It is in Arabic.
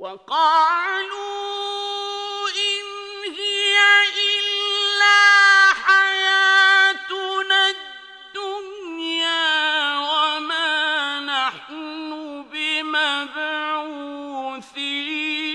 وقالوا إن هي إلا حياتنا الدنيا وما نحن بمبعوثين